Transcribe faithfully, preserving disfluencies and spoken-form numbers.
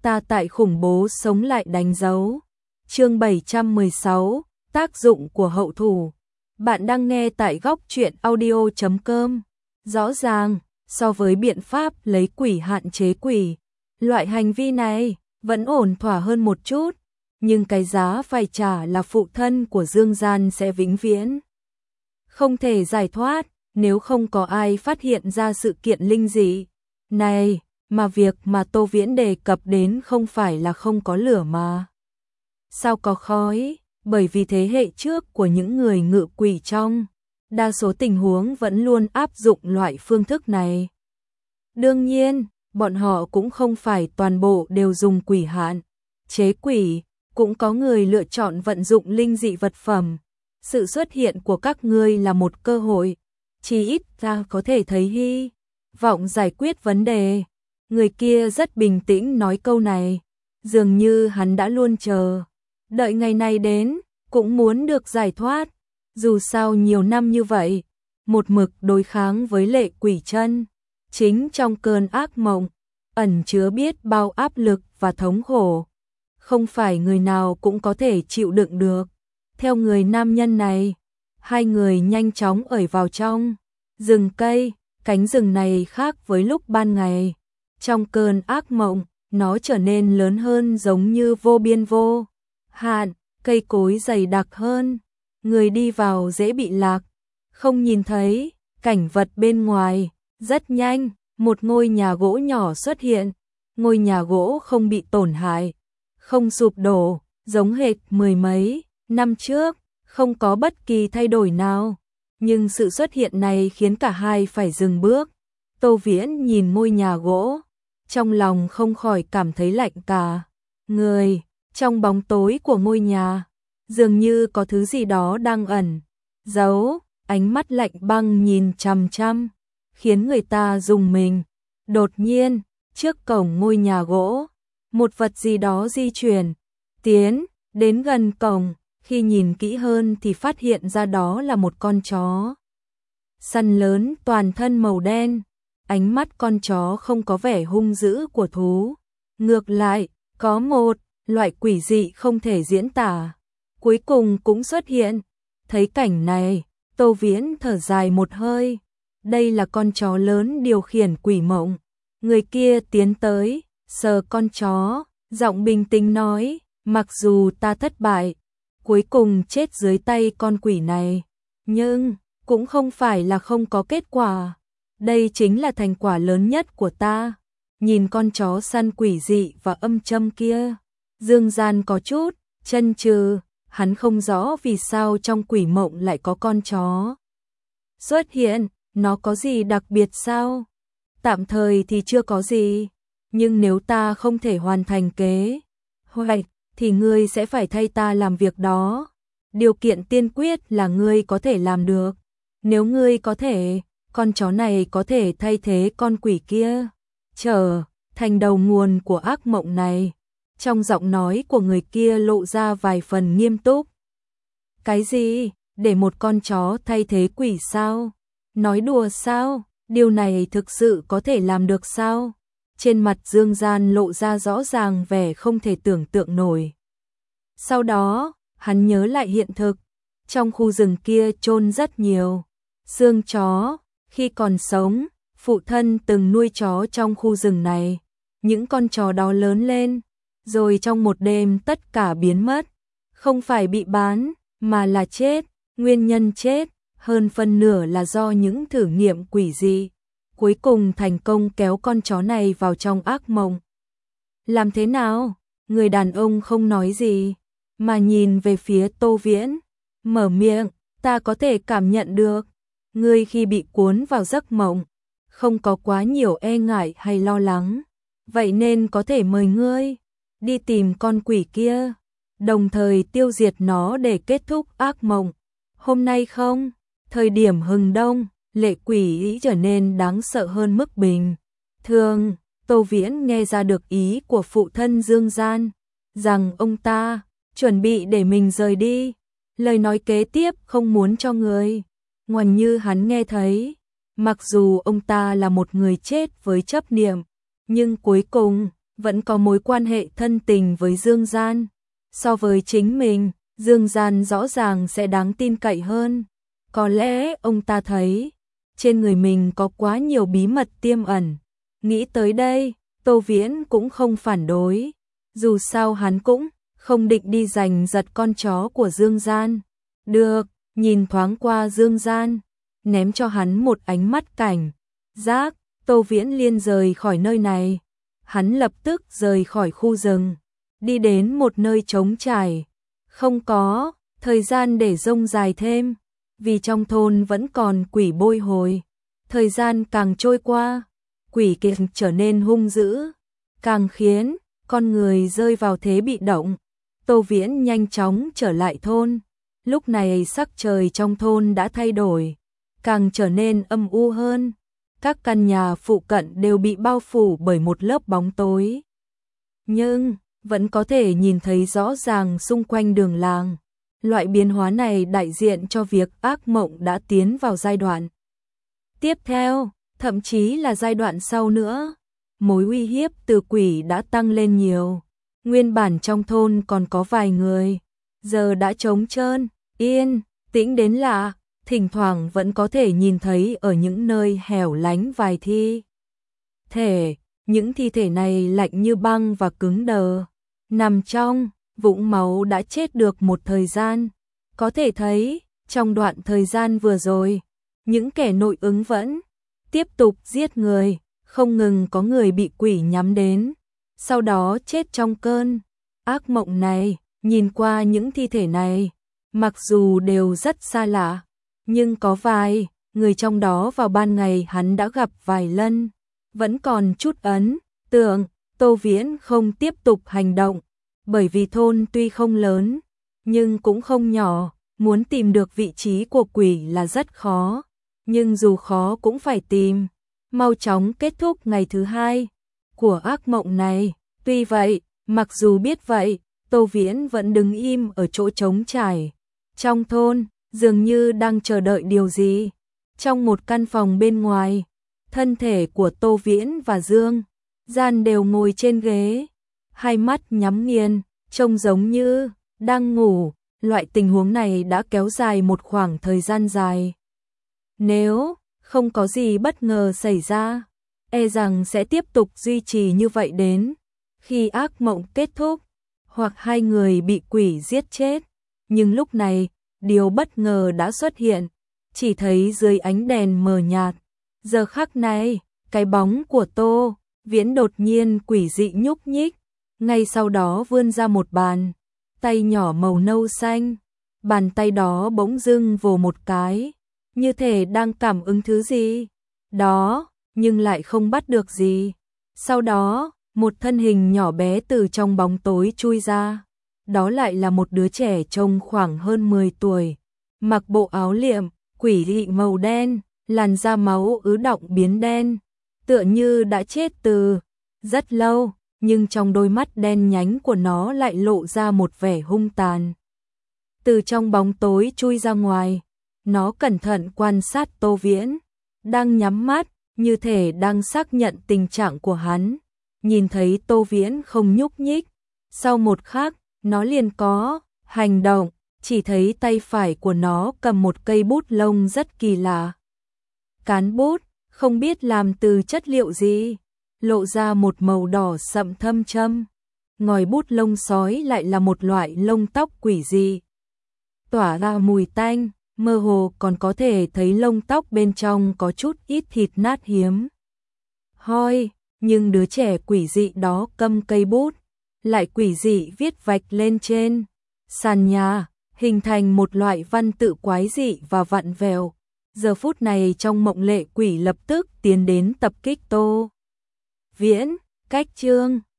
ta tại khủng bố sống lại đánh dấu. Chương bảy trăm mười sáu, tác dụng của hậu thủ. Bạn đang nghe tại góc truyện audio chấm com. Rõ ràng, so với biện pháp lấy quỷ hạn chế quỷ, loại hành vi này vẫn ổn thỏa hơn một chút, nhưng cái giá phải trả là phụ thân của Dương Gian sẽ vĩnh viễn không thể giải thoát nếu không có ai phát hiện ra sự kiện linh dị này, mà việc mà Tô Viễn đề cập đến không phải là không có lửa mà sao có khói, bởi vì thế hệ trước của những người ngự quỷ trong đa số tình huống vẫn luôn áp dụng loại phương thức này. Đương nhiên, bọn họ cũng không phải toàn bộ đều dùng quỷ hạn chế quỷ, cũng có người lựa chọn vận dụng linh dị vật phẩm. Sự xuất hiện của các ngươi là một cơ hội, chỉ ít ta có thể thấy hy vọng giải quyết vấn đề. Người kia rất bình tĩnh nói câu này, dường như hắn đã luôn chờ đợi ngày này đến, cũng muốn được giải thoát. Dù sao nhiều năm như vậy, một mực đối kháng với lệ quỷ chân, chính trong cơn ác mộng, ẩn chứa biết bao áp lực và thống khổ. Không phải người nào cũng có thể chịu đựng được. Theo người nam nhân này, hai người nhanh chóng ởi vào trong rừng cây. Cánh rừng này khác với lúc ban ngày. Trong cơn ác mộng, nó trở nên lớn hơn, giống như vô biên vô hạn, cây cối dày đặc hơn. Người đi vào dễ bị lạc, không nhìn thấy cảnh vật bên ngoài. Rất nhanh, một ngôi nhà gỗ nhỏ xuất hiện. Ngôi nhà gỗ không bị tổn hại, không sụp đổ, giống hệt mười mấy năm trước, không có bất kỳ thay đổi nào. Nhưng sự xuất hiện này khiến cả hai phải dừng bước. Tô Viễn nhìn ngôi nhà gỗ, trong lòng không khỏi cảm thấy lạnh cả người. Trong bóng tối của ngôi nhà, dường như có thứ gì đó đang ẩn giấu, ánh mắt lạnh băng nhìn chằm chằm, khiến người ta rùng mình. Đột nhiên, trước cổng ngôi nhà gỗ, một vật gì đó di chuyển, tiến đến gần cổng. Khi nhìn kỹ hơn thì phát hiện ra đó là một con chó săn lớn, toàn thân màu đen. Ánh mắt con chó không có vẻ hung dữ của thú, ngược lại, có một loại quỷ dị không thể diễn tả. Cuối cùng cũng xuất hiện. Thấy cảnh này, Tô Viễn thở dài một hơi. Đây là con chó lớn điều khiển quỷ mộng. Người kia tiến tới, sờ con chó, giọng bình tĩnh nói, mặc dù ta thất bại, cuối cùng chết dưới tay con quỷ này, nhưng cũng không phải là không có kết quả. Đây chính là thành quả lớn nhất của ta. Nhìn con chó săn quỷ dị và âm châm kia, Dương Gian có chút chần chừ. Hắn không rõ vì sao trong quỷ mộng lại có con chó xuất hiện. Nó có gì đặc biệt sao? Tạm thời thì chưa có gì, nhưng nếu ta không thể hoàn thành kế hoạch thì ngươi sẽ phải thay ta làm việc đó. Điều kiện tiên quyết là ngươi có thể làm được. Nếu ngươi có thể, con chó này có thể thay thế con quỷ kia, trở thành đầu nguồn của ác mộng này. Trong giọng nói của người kia lộ ra vài phần nghiêm túc. Cái gì? Để một con chó thay thế quỷ sao? Nói đùa sao? Điều này thực sự có thể làm được sao? Trên mặt Dương Gian lộ ra rõ ràng vẻ không thể tưởng tượng nổi. Sau đó, hắn nhớ lại hiện thực. Trong khu rừng kia chôn rất nhiều xương chó. Khi còn sống, phụ thân từng nuôi chó trong khu rừng này. Những con chó đó lớn lên, rồi trong một đêm tất cả biến mất. Không phải bị bán, mà là chết. Nguyên nhân chết, hơn phân nửa là do những thử nghiệm quỷ dị. Cuối cùng thành công kéo con chó này vào trong ác mộng. Làm thế nào? Người đàn ông không nói gì, mà nhìn về phía Tô Viễn, mở miệng, ta có thể cảm nhận được. Ngươi khi bị cuốn vào giấc mộng, không có quá nhiều e ngại hay lo lắng. Vậy nên có thể mời ngươi đi tìm con quỷ kia, đồng thời tiêu diệt nó để kết thúc ác mộng. Hôm nay không, thời điểm hừng đông, lệ quỷ trở nên đáng sợ hơn mức bình thường. Tô Viễn nghe ra được ý của phụ thân Dương Gian, rằng ông ta chuẩn bị để mình rời đi. Lời nói kế tiếp không muốn cho người ngoằn như hắn nghe thấy. Mặc dù ông ta là một người chết với chấp niệm, nhưng cuối cùng vẫn có mối quan hệ thân tình với Dương Gian. So với chính mình, Dương Gian rõ ràng sẽ đáng tin cậy hơn. Có lẽ ông ta thấy trên người mình có quá nhiều bí mật tiềm ẩn. Nghĩ tới đây, Tô Viễn cũng không phản đối. Dù sao hắn cũng không định đi giành giật con chó của Dương Gian. Được, nhìn thoáng qua Dương Gian, ném cho hắn một ánh mắt cảnh giác, Tô Viễn liền rời khỏi nơi này. Hắn lập tức rời khỏi khu rừng, đi đến một nơi trống trải. Không có thời gian để rông dài thêm, vì trong thôn vẫn còn quỷ bôi hồi. Thời gian càng trôi qua, quỷ kia trở nên hung dữ, càng khiến con người rơi vào thế bị động. Tô Viễn nhanh chóng trở lại thôn. Lúc này sắc trời trong thôn đã thay đổi, càng trở nên âm u hơn. Các căn nhà phụ cận đều bị bao phủ bởi một lớp bóng tối. Nhưng vẫn có thể nhìn thấy rõ ràng xung quanh đường làng. Loại biến hóa này đại diện cho việc ác mộng đã tiến vào giai đoạn tiếp theo, thậm chí là giai đoạn sau nữa. Mối uy hiếp từ quỷ đã tăng lên nhiều. Nguyên bản trong thôn còn có vài người, giờ đã trống trơn, yên tĩnh đến lạ. Thỉnh thoảng vẫn có thể nhìn thấy ở những nơi hẻo lánh vài thi thể. Những thi thể này lạnh như băng và cứng đờ, nằm trong vũng máu đã chết được một thời gian. Có thể thấy, trong đoạn thời gian vừa rồi, những kẻ nội ứng vẫn tiếp tục giết người, không ngừng có người bị quỷ nhắm đến, sau đó chết trong cơn ác mộng này. Nhìn qua những thi thể này, mặc dù đều rất xa lạ, nhưng có vài người trong đó vào ban ngày hắn đã gặp vài lần, vẫn còn chút ấn tượng. Tô Viễn không tiếp tục hành động, bởi vì thôn tuy không lớn, nhưng cũng không nhỏ, muốn tìm được vị trí của quỷ là rất khó, nhưng dù khó cũng phải tìm, mau chóng kết thúc ngày thứ hai của ác mộng này. Tuy vậy, mặc dù biết vậy, Tô Viễn vẫn đứng im ở chỗ trống trải trong thôn, dường như đang chờ đợi điều gì. Trong một căn phòng bên ngoài, thân thể của Tô Viễn và Dương Gian đều ngồi trên ghế, hai mắt nhắm nghiền, trông giống như đang ngủ. Loại tình huống này đã kéo dài một khoảng thời gian dài. Nếu không có gì bất ngờ xảy ra, e rằng sẽ tiếp tục duy trì như vậy đến khi ác mộng kết thúc, hoặc hai người bị quỷ giết chết. Nhưng lúc này, điều bất ngờ đã xuất hiện, chỉ thấy dưới ánh đèn mờ nhạt. Giờ khắc này, cái bóng của Tô Viễn đột nhiên quỷ dị nhúc nhích, ngay sau đó vươn ra một bàn tay nhỏ màu nâu xanh. Bàn tay đó bỗng dưng vồ một cái, như thể đang cảm ứng thứ gì đó, nhưng lại không bắt được gì. Sau đó, một thân hình nhỏ bé từ trong bóng tối chui ra. Đó lại là một đứa trẻ trông khoảng hơn mười tuổi, mặc bộ áo liệm quỷ dị màu đen, làn da máu ứ đọng biến đen, tựa như đã chết từ rất lâu, nhưng trong đôi mắt đen nhánh của nó lại lộ ra một vẻ hung tàn. Từ trong bóng tối chui ra ngoài, nó cẩn thận quan sát Tô Viễn, đang nhắm mắt, như thể đang xác nhận tình trạng của hắn. Nhìn thấy Tô Viễn không nhúc nhích, sau một khắc, nó liền có hành động, chỉ thấy tay phải của nó cầm một cây bút lông rất kỳ lạ. Cán bút, không biết làm từ chất liệu gì, lộ ra một màu đỏ sậm thâm châm. Ngòi bút lông sói lại là một loại lông tóc quỷ dị, tỏa ra mùi tanh, mơ hồ còn có thể thấy lông tóc bên trong có chút ít thịt nát hiếm hoi. Nhưng đứa trẻ quỷ dị đó cầm cây bút, lại quỷ dị viết vạch lên trên sàn nhà, hình thành một loại văn tự quái dị và vặn vẹo. Giờ phút này trong mộng lệ quỷ lập tức tiến đến tập kích Tô Viễn. Cách chương